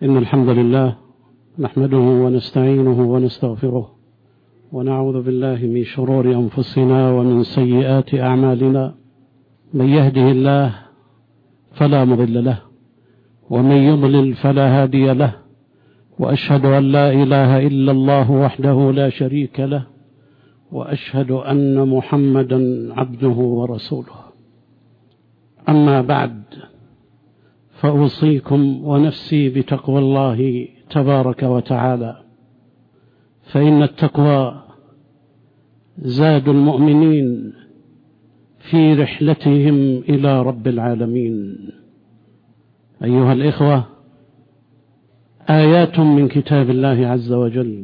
إن الحمد لله نحمده ونستعينه ونستغفره ونعوذ بالله من شرور أنفسنا ومن سيئات أعمالنا. من يهده الله فلا مضل له ومن يضلل فلا هادي له، وأشهد أن لا إله إلا الله وحده لا شريك له، وأشهد أن محمدا عبده ورسوله. أما بعد، فأوصيكم ونفسي بتقوى الله تبارك وتعالى، فإن التقوى زاد المؤمنين في رحلتهم إلى رب العالمين. أيها الإخوة، آيات من كتاب الله عز وجل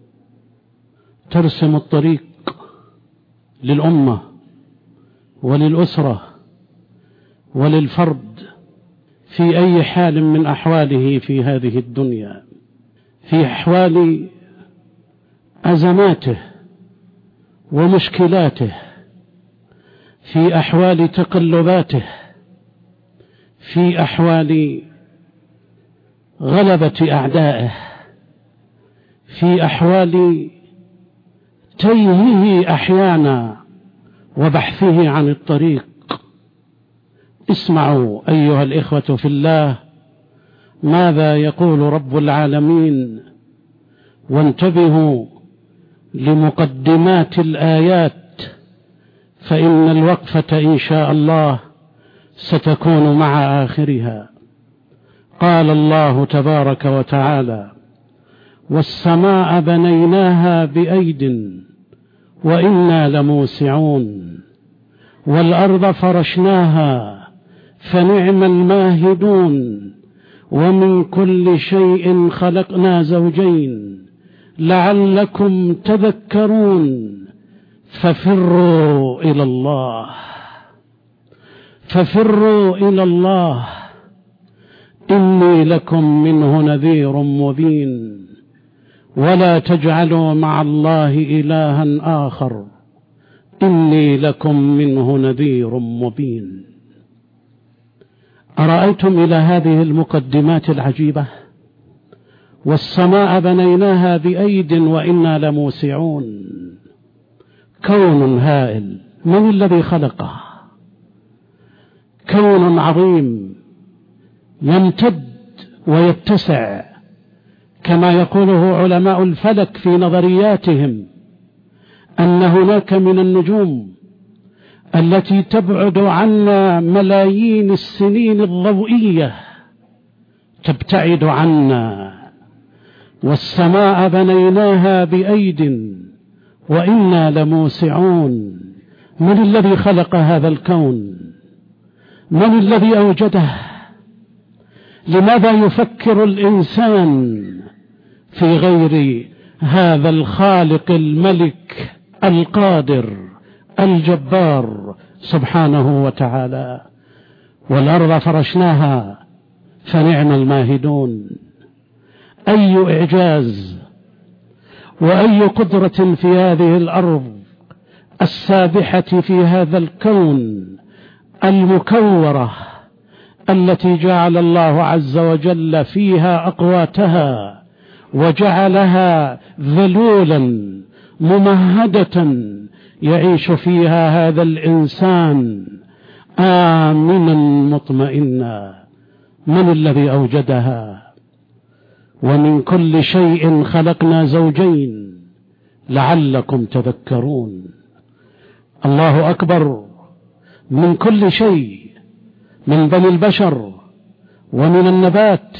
ترسم الطريق للأمة وللأسرة وللفرد في أي حال من أحواله في هذه الدنيا، في أحوال أزماته ومشكلاته، في أحوال تقلباته، في أحوال غلبة أعدائه، في أحوال تيهه أحيانا وبحثه عن الطريق. اسمعوا أيها الإخوة في الله ماذا يقول رب العالمين، وانتبهوا لمقدمات الآيات، فإن الوقفة إن شاء الله ستكون مع آخرها. قال الله تبارك وتعالى: والسماء بنيناها بأيد وإنا لموسعون، والأرض فرشناها فنعم الماهدون، ومن كل شيء خلقنا زوجين لعلكم تذكرون، ففروا إلى الله، ففروا إلى الله إني لكم منه نذير مبين، ولا تجعلوا مع الله إلها آخر إني لكم منه نذير مبين. أرأيتم إلى هذه المقدمات العجيبة؟ والسماء بنيناها بأيد وإنا لموسعون، كون هائل، من الذي خلقه؟ كون عظيم يمتد ويتسع، كما يقوله علماء الفلك في نظرياتهم، أن هناك من النجوم التي تبعد عنا ملايين السنين الضوئية تبتعد عنا. والسماء بنيناها بأيد وإنا لموسعون. من الذي خلق هذا الكون؟ من الذي أوجده؟ لماذا يفكر الإنسان في غير هذا الخالق الملك القادر الجبار سبحانه وتعالى؟ والأرض فرشناها فنعم الماهدون. أي إعجاز وأي قدرة في هذه الأرض السابحة في هذا الكون المكورة، التي جعل الله عز وجل فيها أقواتها وجعلها ذلولا ممهدة يعيش فيها هذا الإنسان آمنا مطمئنا. من الذي أوجدها؟ ومن كل شيء خلقنا زوجين لعلكم تذكرون. الله أكبر. من كل شيء، من بني البشر ومن النبات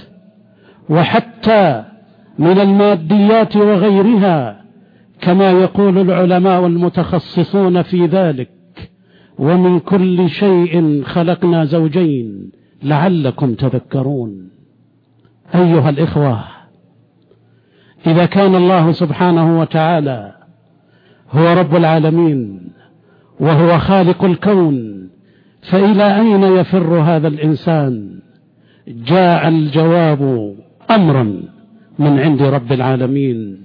وحتى من الماديات وغيرها، كما يقول العلماء المتخصصون في ذلك: ومن كل شيء خلقنا زوجين لعلكم تذكرون. أيها الإخوة، إذا كان الله سبحانه وتعالى هو رب العالمين وهو خالق الكون، فإلى أين يفر هذا الإنسان؟ جاء الجواب أمرا من عند رب العالمين،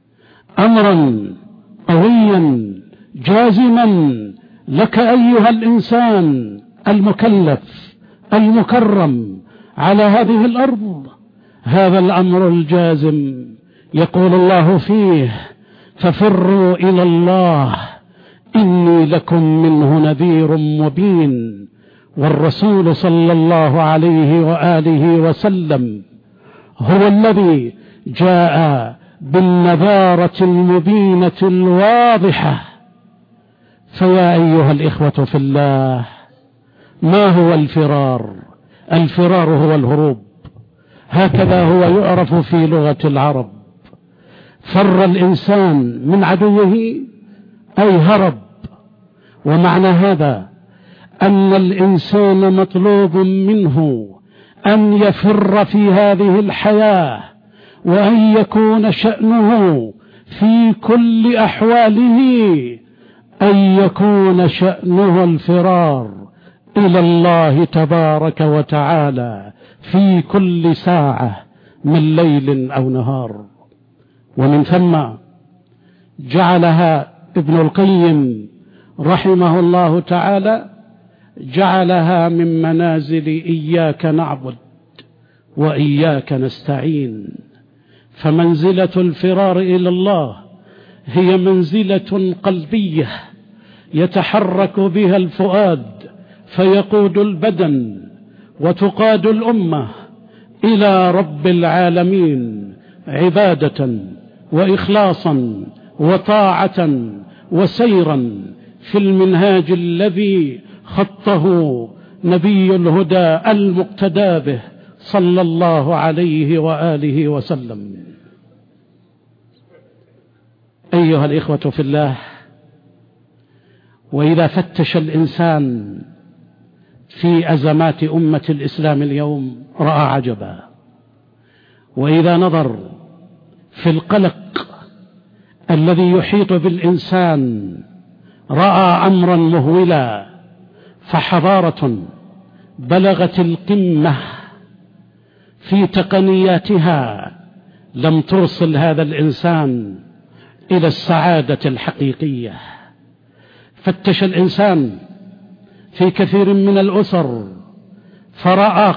أمرا قويا جازما لك أيها الإنسان المكلف المكرم على هذه الأرض، هذا الأمر الجازم يقول الله فيه: ففروا إلى الله إني لكم منه نذير مبين. والرسول صلى الله عليه وآله وسلم هو الذي جاء بالنذارة المبينة الواضحة. فيا أيها الإخوة في الله، ما هو الفرار؟ الفرار هو الهروب، هكذا هو يعرف في لغة العرب. فر الإنسان من عدوه أي هرب. ومعنى هذا أن الإنسان مطلوب منه أن يفر في هذه الحياة، وأن يكون شأنه في كل أحواله أن يكون شأنه الفرار إلى الله تبارك وتعالى في كل ساعة من ليل أو نهار. ومن ثم جعلها ابن القيم رحمه الله تعالى، جعلها من منازل إياك نعبد وإياك نستعين. فمنزلة الفرار إلى الله هي منزلة قلبية يتحرك بها الفؤاد فيقود البدن، وتقاد الأمة إلى رب العالمين عبادة وإخلاصا وطاعة وسيرا في المنهاج الذي خطه نبي الهدى المقتدى به صلى الله عليه وآله وسلم. أيها الإخوة في الله، وإذا فتش الإنسان في أزمات أمة الإسلام اليوم رأى عجبا، وإذا نظر في القلق الذي يحيط بالإنسان رأى أمرا مهولا. فحضارة بلغت القمة في تقنياتها لم توصل هذا الإنسان إلى السعادة الحقيقية. فتش الإنسان في كثير من الأسر فرأى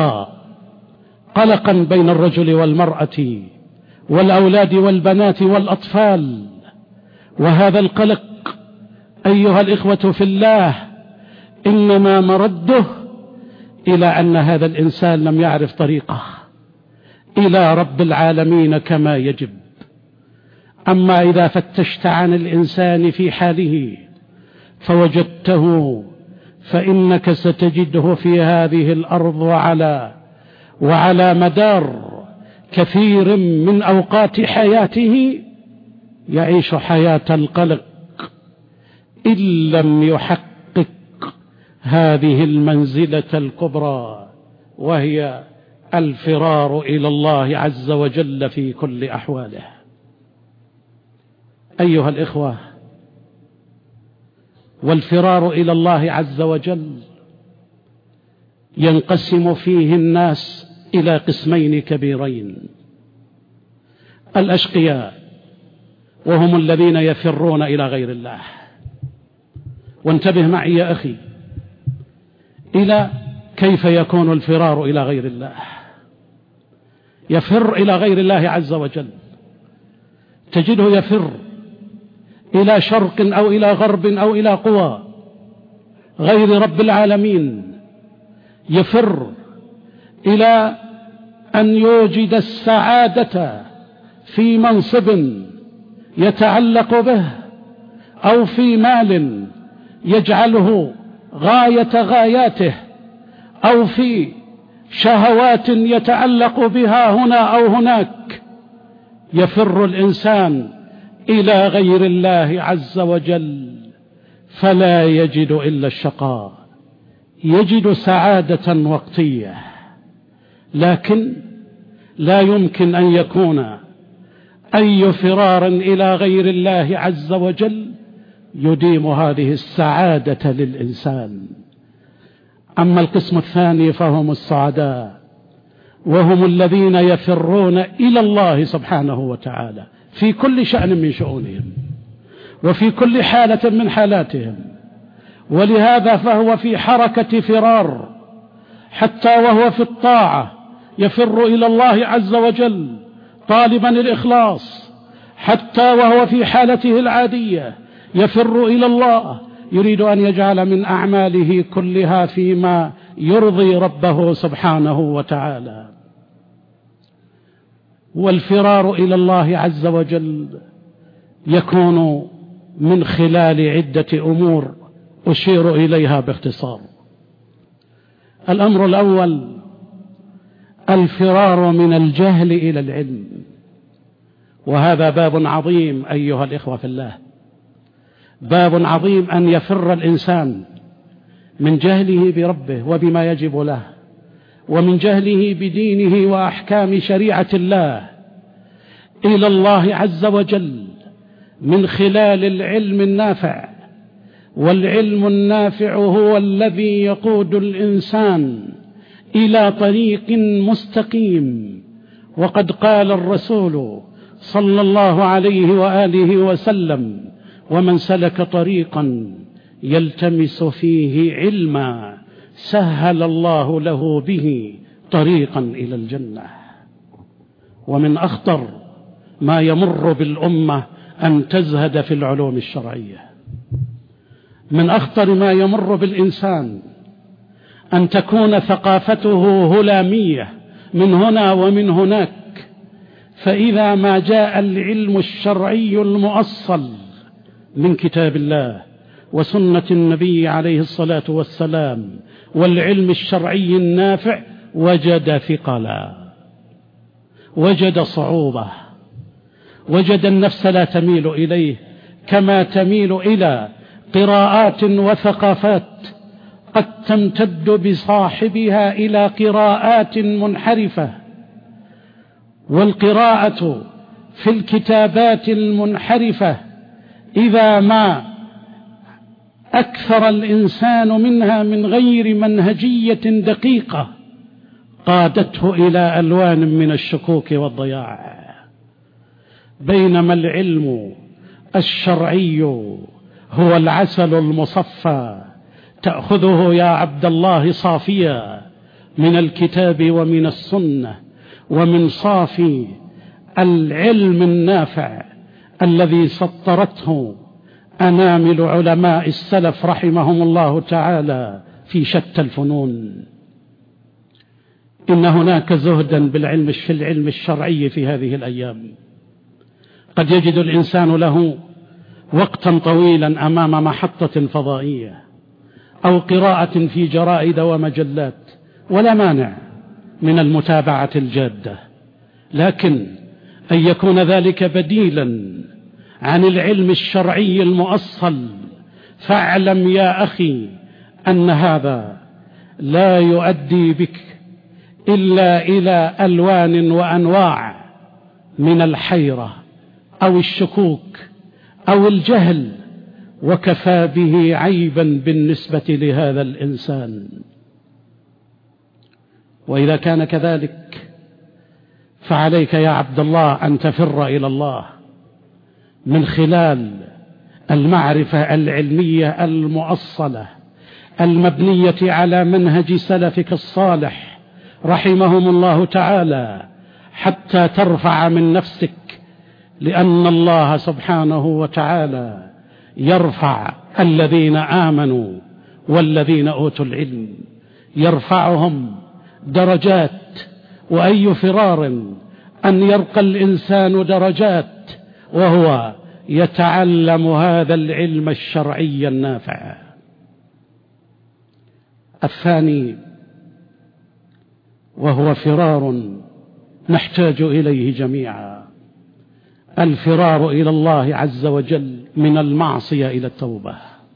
قلقا بين الرجل والمرأة والأولاد والبنات والأطفال. وهذا القلق أيها الإخوة في الله إنما مرده إلى أن هذا الإنسان لم يعرف طريقه إلى رب العالمين كما يجب. أما إذا فتشت عن الإنسان في حاله فوجدته، فإنك ستجده في هذه الأرض وعلى مدار كثير من أوقات حياته يعيش حياة القلق إن لم يحقق هذه المنزلة الكبرى، وهي الفرار إلى الله عز وجل في كل أحواله. أيها الإخوة، والفرار إلى الله عز وجل ينقسم فيه الناس إلى قسمين كبيرين: الأشقياء، وهم الذين يفرون إلى غير الله. وانتبه معي يا أخي إلى كيف يكون الفرار إلى غير الله. يفر إلى غير الله عز وجل، تجده يفر إلى شرق أو إلى غرب أو إلى قوى غير رب العالمين. يفر إلى أن يوجد السعادة في منصب يتعلق به، أو في مال يجعله غاية غاياته، أو في شهوات يتعلق بها هنا أو هناك. يفر الإنسان إلى غير الله عز وجل فلا يجد إلا الشقاء، يجد سعادة وقتية، لكن لا يمكن أن يكون أي فرار إلى غير الله عز وجل يديم هذه السعادة للإنسان. أما القسم الثاني فهم السعداء، وهم الذين يفرون إلى الله سبحانه وتعالى في كل شأن من شؤونهم وفي كل حالة من حالاتهم. ولهذا فهو في حركة فرار، حتى وهو في الطاعة يفر إلى الله عز وجل طالبا الإخلاص، حتى وهو في حالته العادية يفر إلى الله يريد أن يجعل من أعماله كلها فيما يرضي ربه سبحانه وتعالى. والفرار إلى الله عز وجل يكون من خلال عدة أمور أشير إليها باختصار. الأمر الأول الفرار من الجهل إلى العلم، وهذا باب عظيم أيها الإخوة في الله، باب عظيم أن يفر الإنسان من جهله بربه وبما يجب له، ومن جهله بدينه وأحكام شريعة الله إلى الله عز وجل من خلال العلم النافع. والعلم النافع هو الذي يقود الإنسان إلى طريق مستقيم. وقد قال الرسول صلى الله عليه وآله وسلم: ومن سلك طريقا يلتمس فيه علما سهل الله له به طريقا إلى الجنة. ومن أخطر ما يمر بالأمة أن تزهد في العلوم الشرعية، من أخطر ما يمر بالإنسان أن تكون ثقافته هلامية من هنا ومن هناك، فإذا ما جاء العلم الشرعي المؤصل من كتاب الله وسنة النبي عليه الصلاة والسلام والعلم الشرعي النافع وجد ثقلا، وجد صعوبة، وجد النفس لا تميل إليه كما تميل إلى قراءات وثقافات قد تمتد بصاحبها إلى قراءات منحرفة. والقراءة في الكتابات المنحرفة إذا ما أكثر الإنسان منها من غير منهجية دقيقة قادته إلى ألوان من الشكوك والضياع. بينما العلم الشرعي هو العسل المصفى، تأخذه يا عبد الله صافيا من الكتاب ومن السنة ومن صافي العلم النافع الذي سطرته أنامل علماء السلف رحمهم الله تعالى في شتى الفنون. إن هناك زهدا في العلم الشرعي في هذه الأيام. قد يجد الإنسان له وقتا طويلا أمام محطة فضائية أو قراءة في جرائد ومجلات، ولا مانع من المتابعة الجادة، لكن أن يكون ذلك بديلا عن العلم الشرعي المؤصل، فاعلم يا أخي أن هذا لا يؤدي بك إلا إلى ألوان وأنواع من الحيرة أو الشكوك أو الجهل، وكفى به عيبا بالنسبة لهذا الإنسان. وإذا كان كذلك فعليك يا عبد الله أن تفر إلى الله من خلال المعرفة العلمية المؤصلة المبنية على منهج سلفك الصالح رحمهم الله تعالى، حتى ترفع من نفسك، لأن الله سبحانه وتعالى يرفع الذين آمنوا والذين أوتوا العلم، يرفعهم درجات. وأي فرار أن يرقى الإنسان درجات وهو يتعلم هذا العلم الشرعي النافع. الثاني وهو فرار نحتاج إليه جميعا، الفرار إلى الله عز وجل من المعصية إلى التوبة.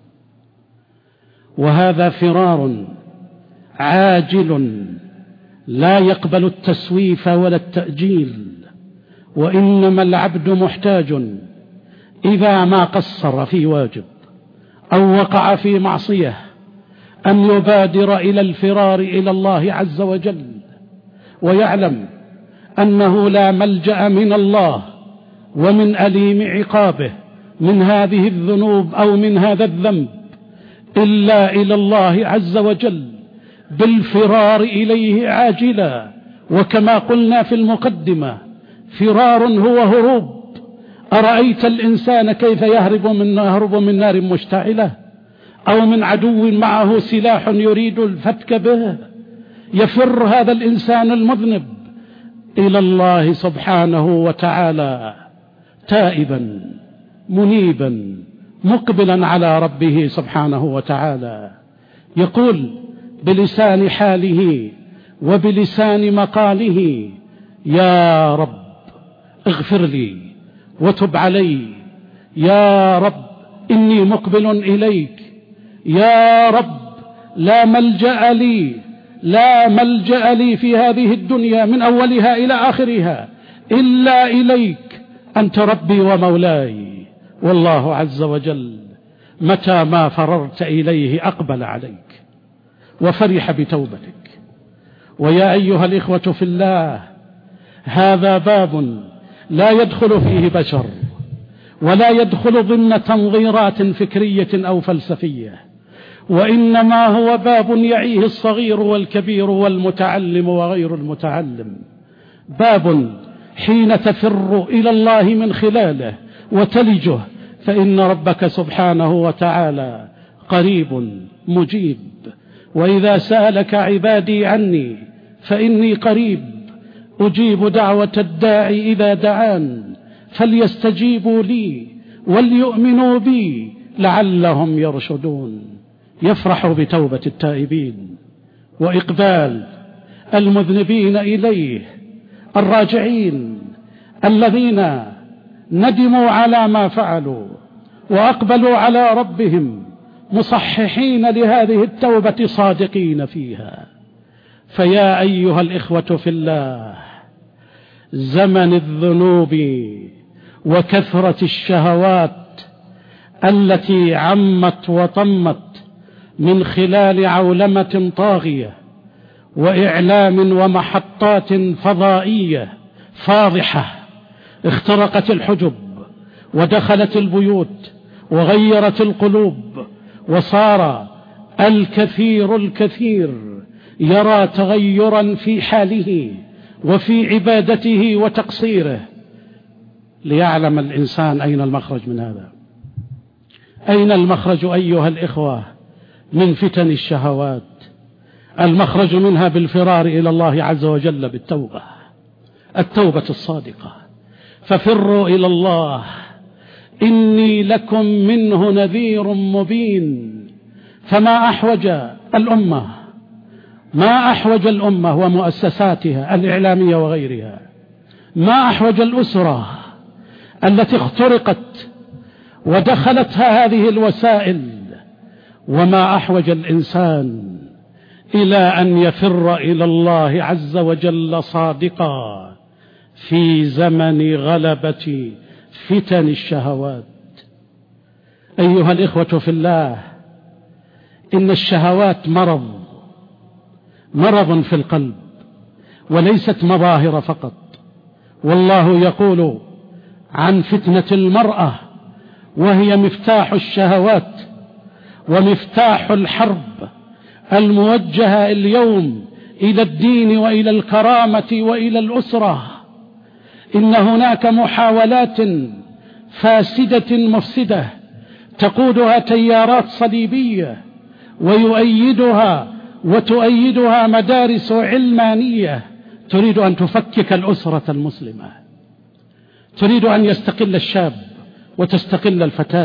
وهذا فرار عاجل لا يقبل التسويف ولا التأجيل، وإنما العبد محتاج إذا ما قصر في واجب أو وقع في معصية أن يبادر إلى الفرار إلى الله عز وجل، ويعلم أنه لا ملجأ من الله ومن أليم عقابه من هذه الذنوب أو من هذا الذنب إلا إلى الله عز وجل، بالفرار إليه عاجلا وكما قلنا في المقدمة فرار هو هروب. أرأيت الإنسان كيف يهرب من نار مشتعلة أو من عدو معه سلاح يريد الفتك به؟ يفر هذا الإنسان المذنب إلى الله سبحانه وتعالى تائبا منيبا مقبلا على ربه سبحانه وتعالى، يقول بلسان حاله وبلسان مقاله: يا رب اغفر لي وتب علي، يا رب إني مقبل إليك، يا رب لا ملجأ لي في هذه الدنيا من أولها إلى آخرها إلا إليك، أنت ربي ومولاي. والله عز وجل متى ما فررت إليه أقبل عليك وفرح بتوبتك. ويا أيها الإخوة في الله، هذا باب لا يدخل فيه بشر ولا يدخل ضمن تنظيرات فكرية أو فلسفية، وإنما هو باب يعيه الصغير والكبير والمتعلم وغير المتعلم. باب حين تفر إلى الله من خلاله وتلجه فإن ربك سبحانه وتعالى قريب مجيب. وإذا سألك عبادي عني فإني قريب أجيب دعوة الداعي إذا دعان فليستجيبوا لي وليؤمنوا بي لعلهم يرشدون. يفرح بتوبة التائبين وإقبال المذنبين إليه الراجعين الذين ندموا على ما فعلوا وأقبلوا على ربهم مصححين لهذه التوبة صادقين فيها. فيا أيها الإخوة في الله، زمن الذنوب وكثرة الشهوات التي عمت وطمت من خلال عولمة طاغية وإعلام ومحطات فضائية فاضحة اخترقت الحجب ودخلت البيوت وغيرت القلوب، وصار الكثير يرى تغيرا في حاله وفي عبادته وتقصيره. ليعلم الإنسان أين المخرج من هذا، أين المخرج أيها الإخوة من فتن الشهوات؟ المخرج منها بالفرار إلى الله عز وجل بالتوبة، التوبة الصادقة. ففروا إلى الله إني لكم منه نذير مبين. فما أحوج الأمة، ما أحوج الأمة ومؤسساتها الإعلامية وغيرها، ما أحوج الأسرة التي اخترقت ودخلتها هذه الوسائل، وما أحوج الإنسان إلى أن يفر إلى الله عز وجل صادقا في زمن غلبة فتن الشهوات. أيها الإخوة في الله، إن الشهوات مرض في القلب وليست مظاهر فقط. والله يقول عن فتنة المرأة وهي مفتاح الشهوات ومفتاح الحرب الموجهة اليوم إلى الدين وإلى الكرامة وإلى الأسرة. إن هناك محاولات فاسدة مفسدة تقودها تيارات صليبية وتؤيدها مدارس علمانية تريد أن تفكك الأسرة المسلمة، تريد أن يستقل الشاب وتستقل الفتاة،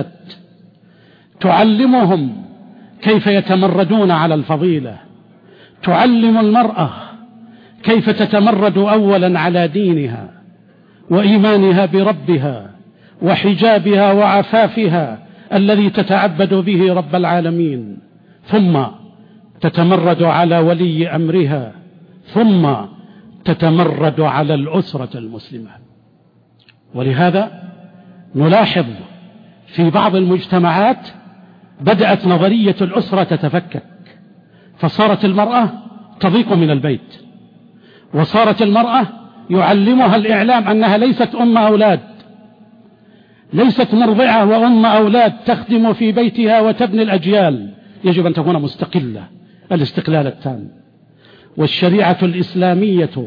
تعلمهم كيف يتمردون على الفضيلة، تعلم المرأة كيف تتمرد أولا على دينها وإيمانها بربها وحجابها وعفافها الذي تتعبد به رب العالمين، ثم تتمرد على ولي أمرها، ثم تتمرد على الأسرة المسلمة. ولهذا نلاحظ في بعض المجتمعات بدأت نظرية الأسرة تتفكك، فصارت المرأة تضيق من البيت، وصارت المرأة يعلمها الإعلام أنها ليست أم أولاد، ليست مرضعة وأم أولاد تخدم في بيتها وتبني الأجيال، يجب أن تكون مستقلة الاستقلال التام. والشريعة الإسلامية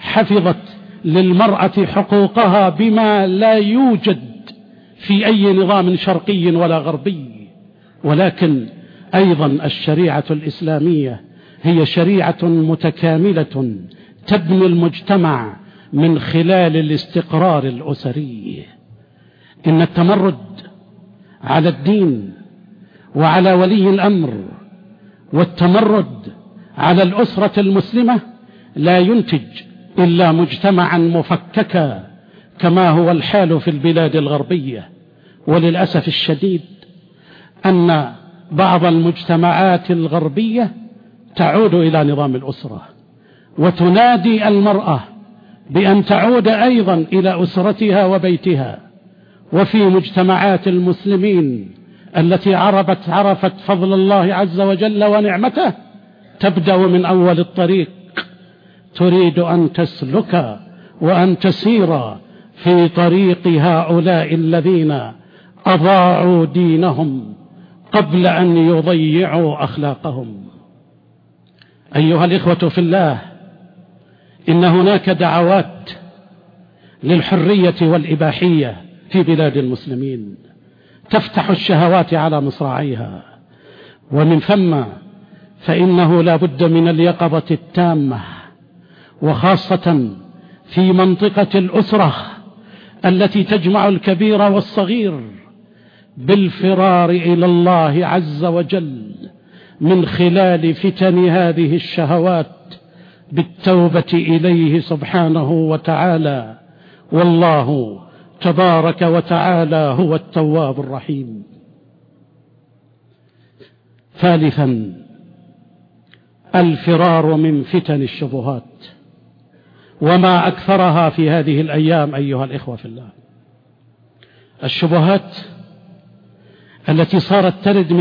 حفظت للمرأة حقوقها بما لا يوجد في أي نظام شرقي ولا غربي. ولكن أيضا الشريعة الإسلامية هي شريعة متكاملة تبني المجتمع من خلال الاستقرار الأسري. إن التمرد على الدين وعلى ولي الأمر والتمرد على الأسرة المسلمة لا ينتج إلا مجتمعا مفككا كما هو الحال في البلاد الغربية. وللأسف الشديد أن بعض المجتمعات الغربية تعود إلى نظام الأسرة وتنادي المرأة بأن تعود أيضا إلى أسرتها وبيتها. وفي مجتمعات المسلمين التي عرفت فضل الله عز وجل ونعمته تبدأ من أول الطريق، تريد أن تسلك وأن تسير في طريق هؤلاء الذين أضاعوا دينهم قبل أن يضيعوا أخلاقهم. أيها الإخوة في الله، إن هناك دعوات للحرية والإباحية في بلاد المسلمين تفتح الشهوات على مصراعيها، ومن ثم فإنه لا بد من اليقظة التامة، وخاصة في منطقة الأسرة التي تجمع الكبير والصغير، بالفرار إلى الله عز وجل من خلال فتن هذه الشهوات بالتوبة إليه سبحانه وتعالى، والله تبارك وتعالى هو التواب الرحيم. ثالثا، الفرار من فتن الشبهات، وما أكثرها في هذه الأيام أيها الإخوة في الله. الشبهات التي صارت ترد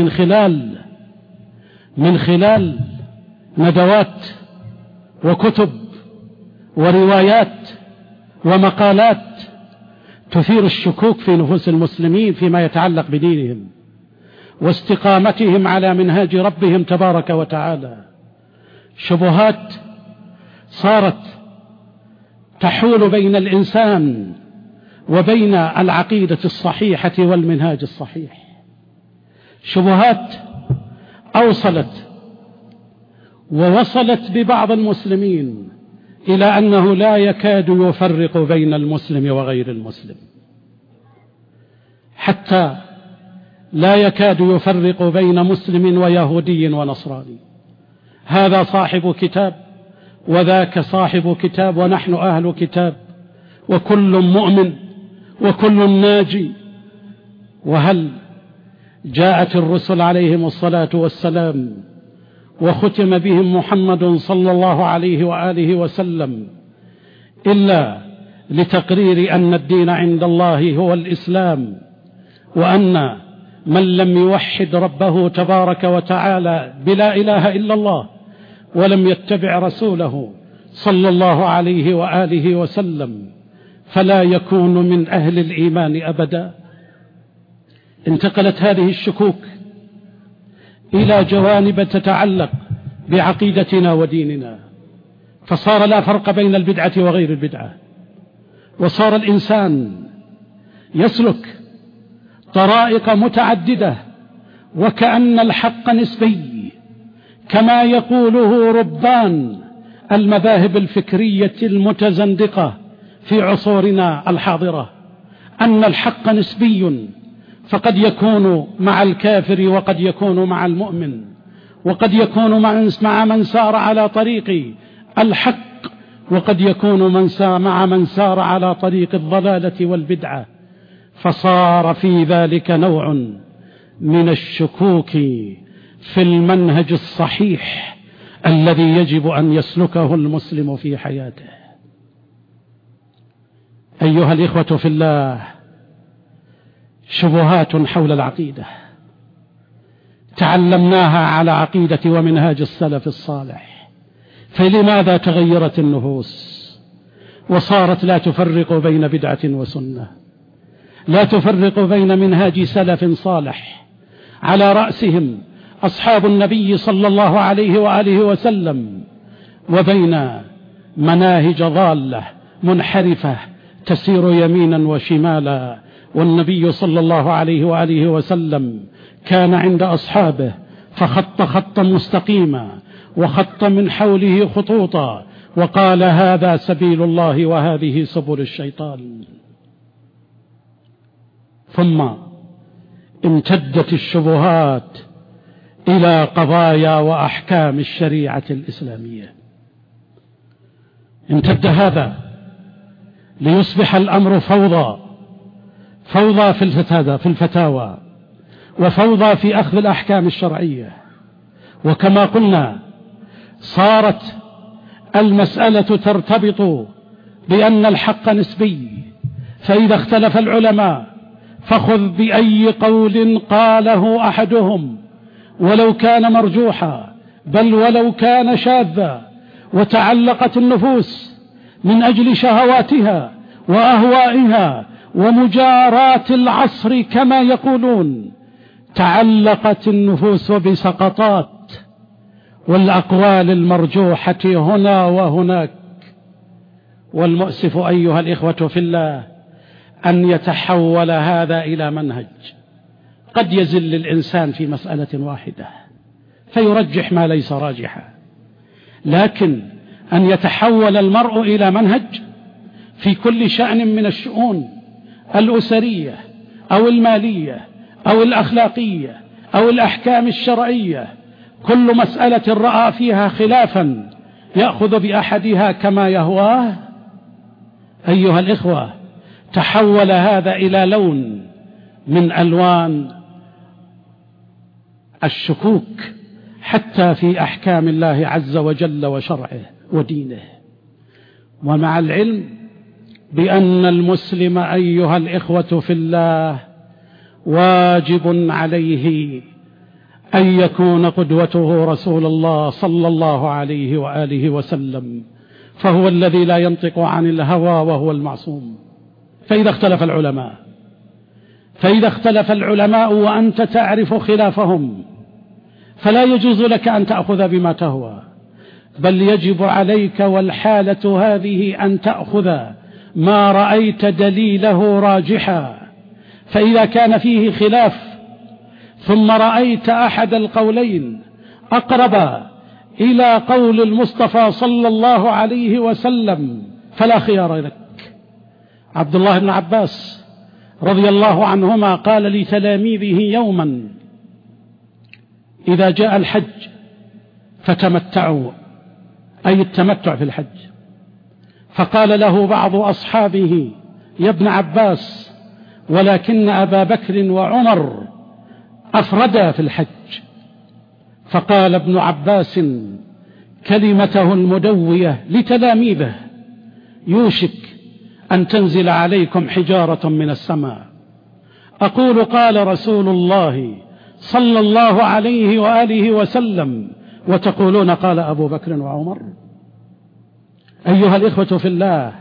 من خلال ندوات وكتب وروايات ومقالات تثير الشكوك في نفوس المسلمين فيما يتعلق بدينهم واستقامتهم على منهاج ربهم تبارك وتعالى. شبهات صارت تحول بين الإنسان وبين العقيدة الصحيحة والمنهاج الصحيح. شبهات ووصلت ببعض المسلمين إلى أنه لا يكاد يفرق بين المسلم وغير المسلم، حتى لا يكاد يفرق بين مسلم ويهودي ونصراني. هذا صاحب كتاب وذاك صاحب كتاب ونحن أهل كتاب، وكل مؤمن وكل ناجي. وهل جاءت الرسل عليهم الصلاة والسلام وختم بهم محمد صلى الله عليه وآله وسلم إلا لتقرير أن الدين عند الله هو الإسلام، وأن من لم يوحد ربه تبارك وتعالى بلا إله إلا الله ولم يتبع رسوله صلى الله عليه وآله وسلم فلا يكون من أهل الإيمان أبدا. انتقلت هذه الشكوك إلى جوانب تتعلق بعقيدتنا وديننا، فصار لا فرق بين البدعة وغير البدعة، وصار الإنسان يسلك طرائق متعددة وكأن الحق نسبي، كما يقوله ربان المذاهب الفكرية المتزندقة في عصورنا الحاضرة، أن الحق نسبي، فقد يكون مع الكافر وقد يكون مع المؤمن، وقد يكون مع من سار على طريق الحق، وقد يكون مع من سار على طريق الضلالة والبدعة. فصار في ذلك نوع من الشكوك في المنهج الصحيح الذي يجب أن يسلكه المسلم في حياته. أيها الإخوة في الله، شبهات حول العقيدة تعلمناها على عقيدة ومنهاج السلف الصالح، فلماذا تغيرت النفوس وصارت لا تفرق بين بدعة وسنة، لا تفرق بين منهاج سلف صالح على رأسهم أصحاب النبي صلى الله عليه وآله وسلم، وبين مناهج ضالة منحرفة تسير يمينا وشمالا. والنبي صلى الله عليه وآله وسلم كان عند أصحابه فخط خطا مستقيما وخط من حوله خطوطا وقال: هذا سبيل الله وهذه سبل الشيطان. ثم امتدت الشبهات إلى قضايا وأحكام الشريعة الإسلامية. امتد هذا ليصبح الأمر فوضى في الفتاوى، وفوضى في أخذ الأحكام الشرعية. وكما قلنا صارت المسألة ترتبط بأن الحق نسبي، فإذا اختلف العلماء فخذ بأي قول قاله أحدهم ولو كان مرجوحا بل ولو كان شاذا. وتعلقت النفوس من أجل شهواتها وأهوائها ومجاراة العصر كما يقولون، تعلقت النفوس بسقطات والأقوال المرجوحة هنا وهناك. والمؤسف أيها الإخوة في الله أن يتحول هذا إلى منهج. قد يزل الإنسان في مسألة واحدة فيرجح ما ليس راجحا، لكن أن يتحول المرء إلى منهج في كل شأن من الشؤون الأسرية أو المالية أو الأخلاقية أو الأحكام الشرعية، كل مسألة رأى فيها خلافا يأخذ بأحدها كما يهواه. أيها الإخوة، تحول هذا إلى لون من ألوان الشكوك حتى في أحكام الله عز وجل وشرعه ودينه. ومع العلم بأن المسلم أيها الإخوة في الله واجب عليه أن يكون قدوته رسول الله صلى الله عليه وآله وسلم، فهو الذي لا ينطق عن الهوى وهو المعصوم. فإذا اختلف العلماء وأنت تعرف خلافهم فلا يجوز لك أن تأخذ بما تهوى، بل يجب عليك والحالة هذه أن تأخذ ما رأيت دليله راجحا. فإذا كان فيه خلاف ثم رأيت أحد القولين أقرب إلى قول المصطفى صلى الله عليه وسلم فلا خيار لك. عبد الله بن عباس رضي الله عنهما قال لتلاميذه يوما: إذا جاء الحج فتمتعوا، أي التمتع في الحج. فقال له بعض أصحابه: يا ابن عباس، ولكن أبا بكر وعمر أفردا في الحج. فقال ابن عباس كلمته المدوية لتلاميذه: يوشك أن تنزل عليكم حجارة من السماء. أقول قال رسول الله صلى الله عليه وآله وسلم وتقولون قال أبو بكر وعمر. أيها الإخوة في الله،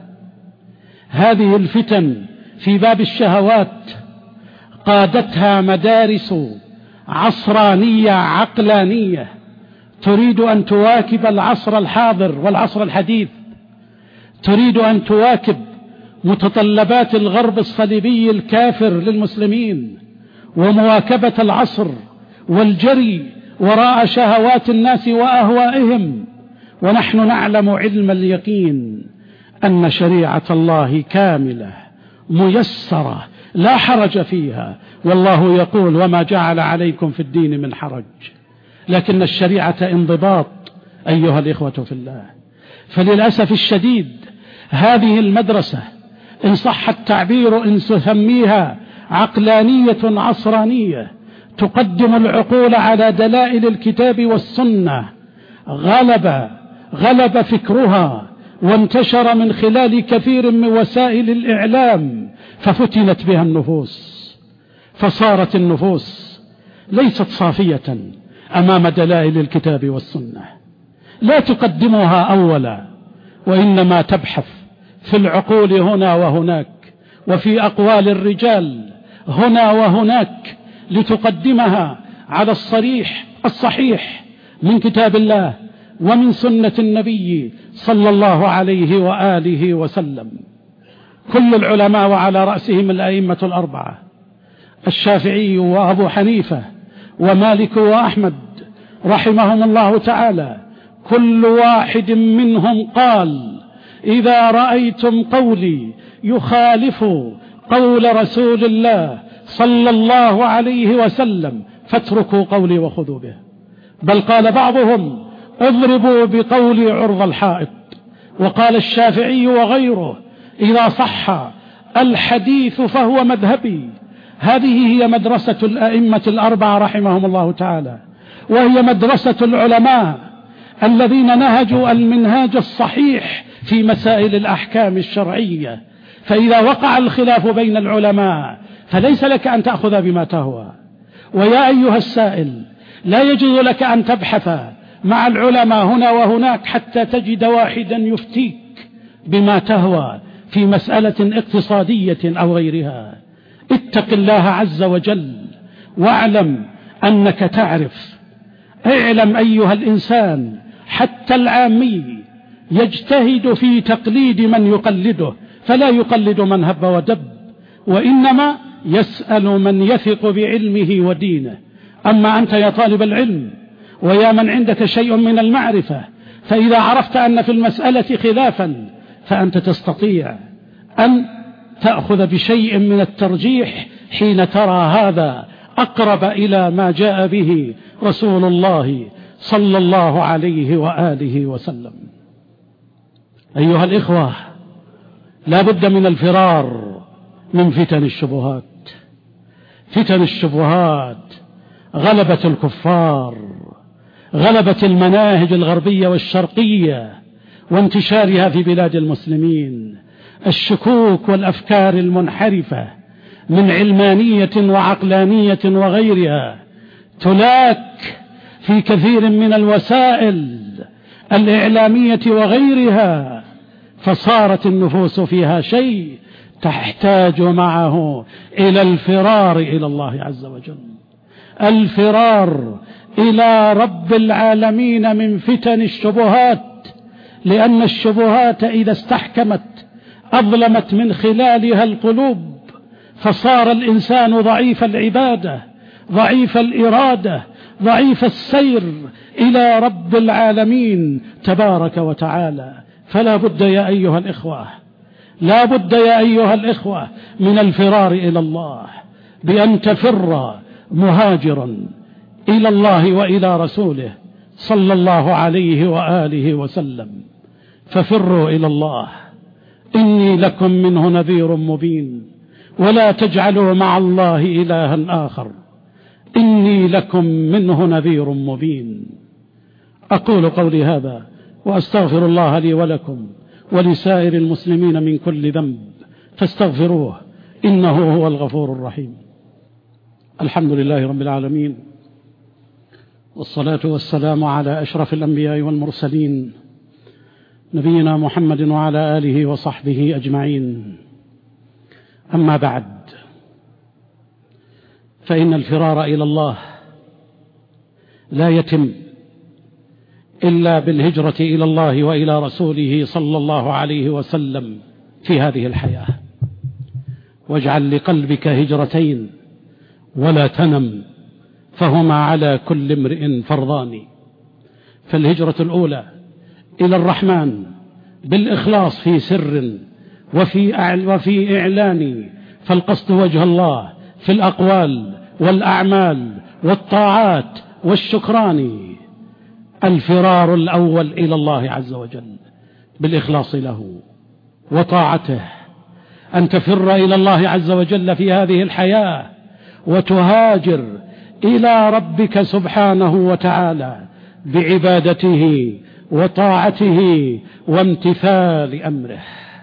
هذه الفتن في باب الشهوات قادتها مدارس عصرانية عقلانية تريد أن تواكب العصر الحاضر والعصر الحديث، تريد أن تواكب متطلبات الغرب الصليبي الكافر للمسلمين ومواكبة العصر والجري وراء شهوات الناس وأهوائهم. ونحن نعلم علم اليقين أن شريعة الله كاملة ميسرة لا حرج فيها، والله يقول: وما جعل عليكم في الدين من حرج. لكن الشريعة انضباط أيها الإخوة في الله. فللأسف الشديد هذه المدرسة إن صح التعبير إن تسميها عقلانية عصرانية تقدم العقول على دلائل الكتاب والسنة، غلب فكرها وانتشر من خلال كثير من وسائل الإعلام ففتنت بها النفوس، فصارت النفوس ليست صافية أمام دلائل الكتاب والسنة، لا تقدمها أولا، وإنما تبحث في العقول هنا وهناك وفي أقوال الرجال هنا وهناك لتقدمها على الصحيح من كتاب الله ومن سنة النبي صلى الله عليه وآله وسلم. كل العلماء وعلى رأسهم الأئمة الأربعة الشافعي وأبو حنيفة ومالك وأحمد رحمهم الله تعالى، كل واحد منهم قال: إذا رأيتم قولي يخالف قول رسول الله صلى الله عليه وسلم فاتركوا قولي وخذوا به. بل قال بعضهم: اضربوا بقولي عرض الحائط. وقال الشافعي وغيره: إذا صح الحديث فهو مذهبي. هذه هي مدرسة الأئمة الأربعة رحمهم الله تعالى، وهي مدرسة العلماء الذين نهجوا المنهاج الصحيح في مسائل الأحكام الشرعية. فإذا وقع الخلاف بين العلماء فليس لك أن تأخذ بما تهوى. ويا أيها السائل، لا يجوز لك أن تبحث مع العلماء هنا وهناك حتى تجد واحدا يفتيك بما تهوى في مسألة اقتصادية أو غيرها. اتق الله عز وجل واعلم أنك تعرف. اعلم أيها الإنسان، حتى العامي يجتهد في تقليد من يقلده، فلا يقلد من هب ودب، وإنما يسأل من يثق بعلمه ودينه. أما أنت يا طالب العلم ويا من عندك شيء من المعرفة، فإذا عرفت أن في المسألة خلافا فأنت تستطيع أن تأخذ بشيء من الترجيح حين ترى هذا أقرب إلى ما جاء به رسول الله صلى الله عليه وآله وسلم. أيها الإخوة، لا بد من الفرار من فتن الشبهات. فتن الشبهات غلبت الكفار، غلبت المناهج الغربية والشرقية وانتشارها في بلاد المسلمين. الشكوك والأفكار المنحرفة من علمانية وعقلانية وغيرها تلاك في كثير من الوسائل الإعلامية وغيرها، فصارت النفوس فيها شيء تحتاج معه إلى الفرار إلى الله عز وجل، الفرار إلى رب العالمين من فتن الشبهات. لأن الشبهات إذا استحكمت أظلمت من خلالها القلوب، فصار الإنسان ضعيف العبادة، ضعيف الإرادة، ضعيف السير إلى رب العالمين تبارك وتعالى. فلا بد يا أيها الإخوة، لا بد يا أيها الإخوة من الفرار إلى الله، بأن تفر مهاجرا إلى الله وإلى رسوله صلى الله عليه وآله وسلم. ففروا إلى الله، إني لكم منه نذير مبين، ولا تجعلوا مع الله إلها آخر، إني لكم منه نذير مبين. أقول قولي هذا وأستغفر الله لي ولكم ولسائر المسلمين من كل ذنب، فاستغفروه إنه هو الغفور الرحيم. الحمد لله رب العالمين، والصلاة والسلام على أشرف الأنبياء والمرسلين، نبينا محمد وعلى آله وصحبه أجمعين. أما بعد، فإن الفرار إلى الله لا يتم إلا بالهجرة إلى الله وإلى رسوله صلى الله عليه وسلم في هذه الحياة. واجعل لقلبك هجرتين ولا تنم، فهما على كل امرئ فرضان. فالهجرة الأولى إلى الرحمن بالإخلاص في سر وفي إعلان، فالقصد وجه الله في الأقوال والأعمال والطاعات والشكران. الفرار الأول إلى الله عز وجل بالإخلاص له وطاعته، أن تفر إلى الله عز وجل في هذه الحياة وتهاجر إلى ربك سبحانه وتعالى بعبادته وطاعته وامتثال أمره.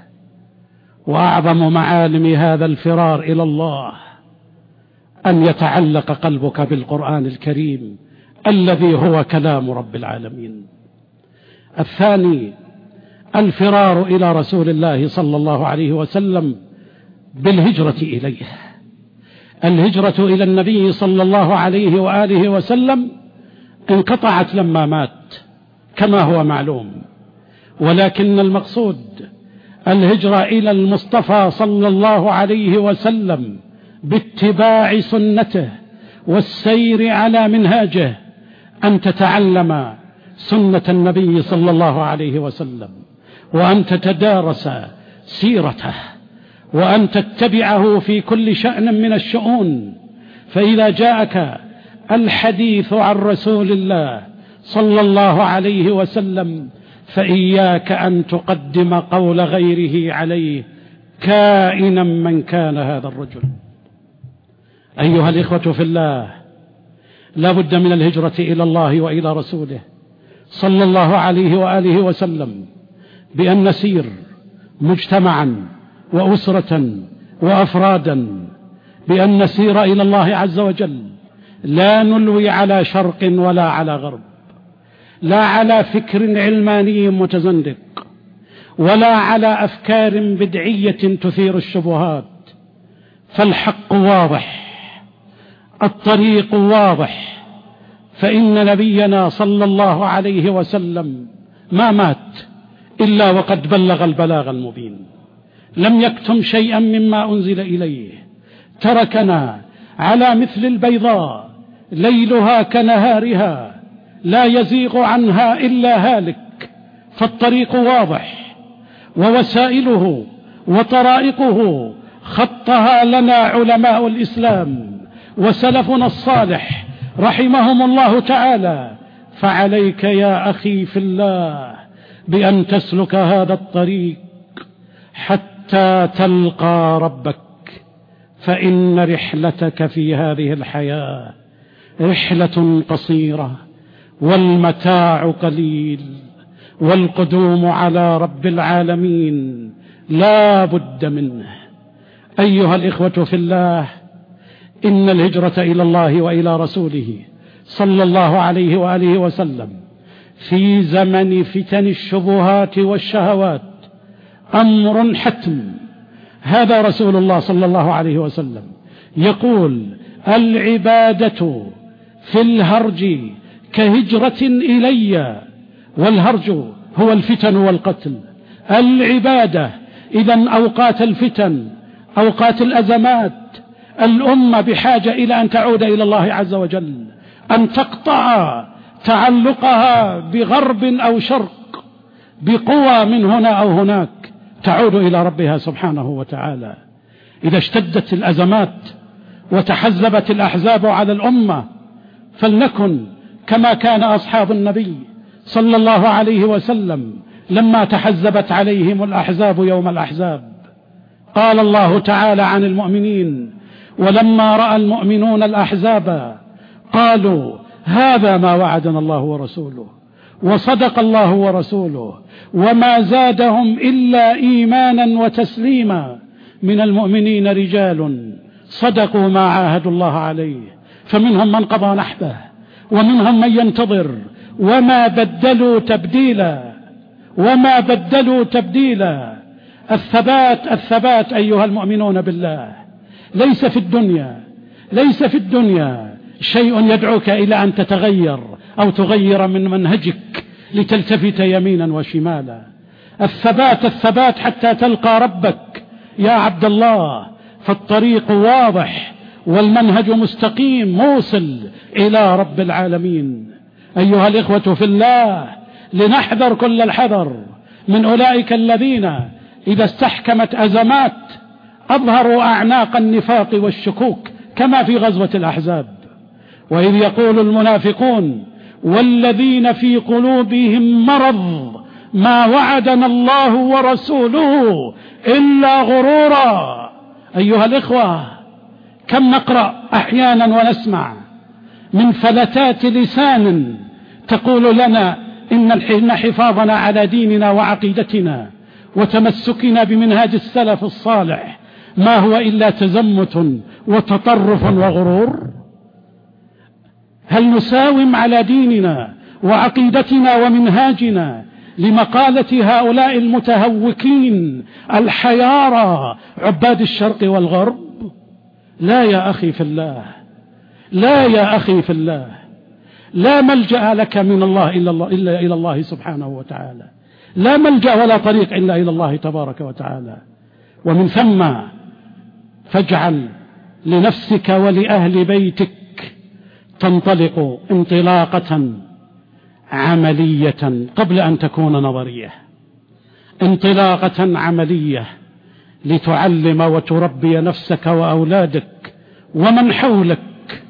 وأعظم معالم هذا الفرار إلى الله أن يتعلق قلبك بالقرآن الكريم الذي هو كلام رب العالمين. الثاني الفرار إلى رسول الله صلى الله عليه وسلم بالهجرة إليه. الهجرة إلى النبي صلى الله عليه وآله وسلم انقطعت لما مات، كما هو معلوم، ولكن المقصود الهجرة إلى المصطفى صلى الله عليه وسلم باتباع سنته والسير على منهاجه، أن تتعلم سنة النبي صلى الله عليه وسلم، وأن تتدارس سيرته، وأن تتبعه في كل شأن من الشؤون. فإذا جاءك الحديث عن رسول الله صلى الله عليه وسلم فإياك أن تقدم قول غيره عليه، كائنا من كان هذا الرجل. أيها الإخوة في الله، لا بد من الهجرة إلى الله وإلى رسوله صلى الله عليه وآله وسلم، بأن نسير مجتمعا وأسرة وأفرادا، بأن نسير إلى الله عز وجل، لا نلوي على شرق ولا على غرب، لا على فكر علماني متزندق، ولا على أفكار بدعية تثير الشبهات. فالحق واضح، الطريق واضح، فإن نبينا صلى الله عليه وسلم ما مات إلا وقد بلغ البلاغ المبين، لم يكتم شيئا مما أنزل إليه، تركنا على مثل البيضاء ليلها كنهارها لا يزيغ عنها إلا هالك. فالطريق واضح، ووسائله وطرائقه خطها لنا علماء الإسلام وسلفنا الصالح رحمهم الله تعالى. فعليك يا أخي في الله بأن تسلك هذا الطريق حتى تلقى ربك، فإن رحلتك في هذه الحياة رحلة قصيرة، والمتاع قليل، والقدوم على رب العالمين لا بد منه. أيها الإخوة في الله، إن الهجرة إلى الله وإلى رسوله صلى الله عليه وآله وسلم في زمن فتن الشبهات والشهوات أمر حتم. هذا رسول الله صلى الله عليه وسلم يقول: العبادة في الهرج كهجرة إلي، والهرج هو الفتن والقتل. العبادة إذن أوقات الفتن، أوقات الأزمات، الأمة بحاجة إلى أن تعود إلى الله عز وجل، أن تقطع تعلقها بغرب أو شرق، بقوى من هنا أو هناك، تعود إلى ربها سبحانه وتعالى. إذا اشتدت الأزمات وتحزبت الأحزاب على الأمة فلنكن كما كان أصحاب النبي صلى الله عليه وسلم لما تحزبت عليهم الأحزاب يوم الأحزاب. قال الله تعالى عن المؤمنين: ولما رأى المؤمنون الأحزاب قالوا هذا ما وعدنا الله ورسوله وصدق الله ورسوله وما زادهم إلا إيمانا وتسليما. من المؤمنين رجال صدقوا ما عاهدوا الله عليه، فمنهم من قضى نحبه ومنهم من ينتظر، وما بدلوا تبديلا، وما بدلوا تبديلا. الثبات أيها المؤمنون بالله. ليس في الدنيا شيء يدعوك إلى أن تتغير أو تغير من منهجك لتلتفت يمينا وشمالا. الثبات حتى تلقى ربك يا عبد الله. فالطريق واضح والمنهج مستقيم موصل إلى رب العالمين. أيها الإخوة في الله، لنحذر كل الحذر من أولئك الذين إذا استحكمت أزمات أظهروا أعناق النفاق والشكوك كما في غزوة الأحزاب. وإذ يقول المنافقون والذين في قلوبهم مرض ما وعدنا الله ورسوله إلا غرورا. أيها الإخوة، كم نقرأ أحيانا ونسمع من فلتات لسان تقول لنا إن حفاظنا على ديننا وعقيدتنا وتمسكنا بمنهاج السلف الصالح ما هو إلا تزمت وتطرف وغرور. هل نساوم على ديننا وعقيدتنا ومنهاجنا لمقالة هؤلاء المتهوكين الحيارى عباد الشرق والغرب؟ لا يا أخي في الله، لا يا أخي في الله. لا ملجأ لك من الله إلا إلى الله سبحانه وتعالى، لا ملجأ ولا طريق إلا إلى الله تبارك وتعالى. ومن ثم فاجعل لنفسك ولأهل بيتك تنطلق انطلاقة عملية قبل أن تكون نظرية، انطلاقة عملية لتعلم وتربي نفسك وأولادك ومن حولك،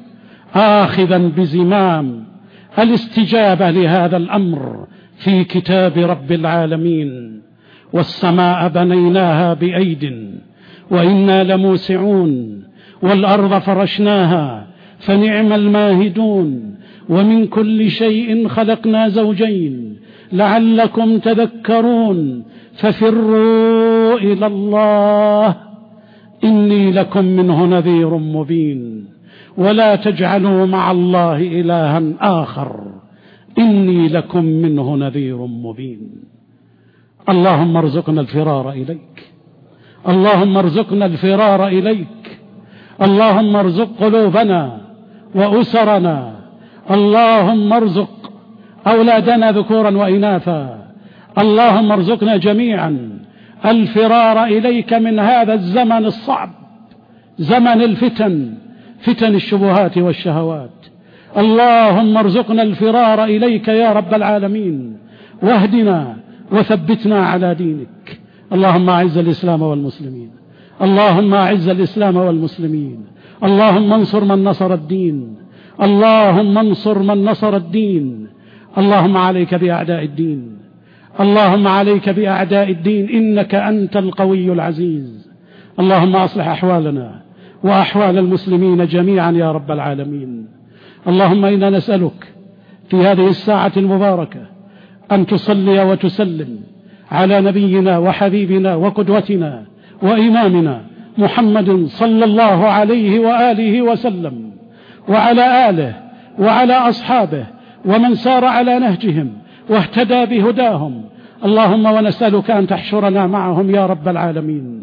آخذا بزمام الاستجابة لهذا الأمر في كتاب رب العالمين. والسماء بنيناها بأيد وإنا لموسعون، والأرض فرشناها فنعم الماهدون، ومن كل شيء خلقنا زوجين لعلكم تذكرون، ففروا إلى الله إني لكم منه نذير مبين، ولا تجعلوا مع الله إلها آخر إني لكم منه نذير مبين. اللهم ارزقنا الفرار إليك، اللهم ارزقنا الفرار إليك، اللهم ارزق قلوبنا وأسرنا، اللهم ارزق أولادنا ذكورا وإناثا، اللهم ارزقنا جميعا الفرار إليك من هذا الزمن الصعب، زمن الفتن، فتن الشبهات والشهوات. اللهم ارزقنا الفرار إليك يا رب العالمين، واهدنا وثبتنا على دينك. اللهم أعز الإسلام والمسلمين، اللهم أعز الإسلام والمسلمين، اللهم انصر من نصر الدين، اللهم انصر من نصر الدين. اللهم عليك بأعداء الدين، اللهم عليك بأعداء الدين، إنك أنت القوي العزيز. اللهم أصلح أحوالنا وأحوال المسلمين جميعا يا رب العالمين. اللهم إنا نسألك في هذه الساعة المباركة أن تصلي وتسلم على نبينا وحبيبنا وقدوتنا وإمامنا محمد صلى الله عليه وآله وسلم، وعلى آله وعلى أصحابه ومن سار على نهجهم واهتدى بهداهم. اللهم ونسألك أن تحشرنا معهم يا رب العالمين.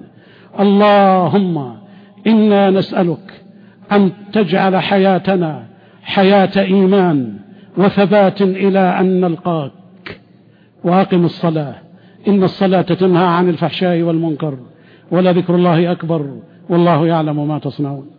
اللهم إنا نسألك أن تجعل حياتنا حياة إيمان وثبات إلى أن نلقاك. وأقم الصلاة، إن الصلاة تنهى عن الفحشاء والمنكر، ولذكر الله أكبر، والله يعلم ما تصنعون.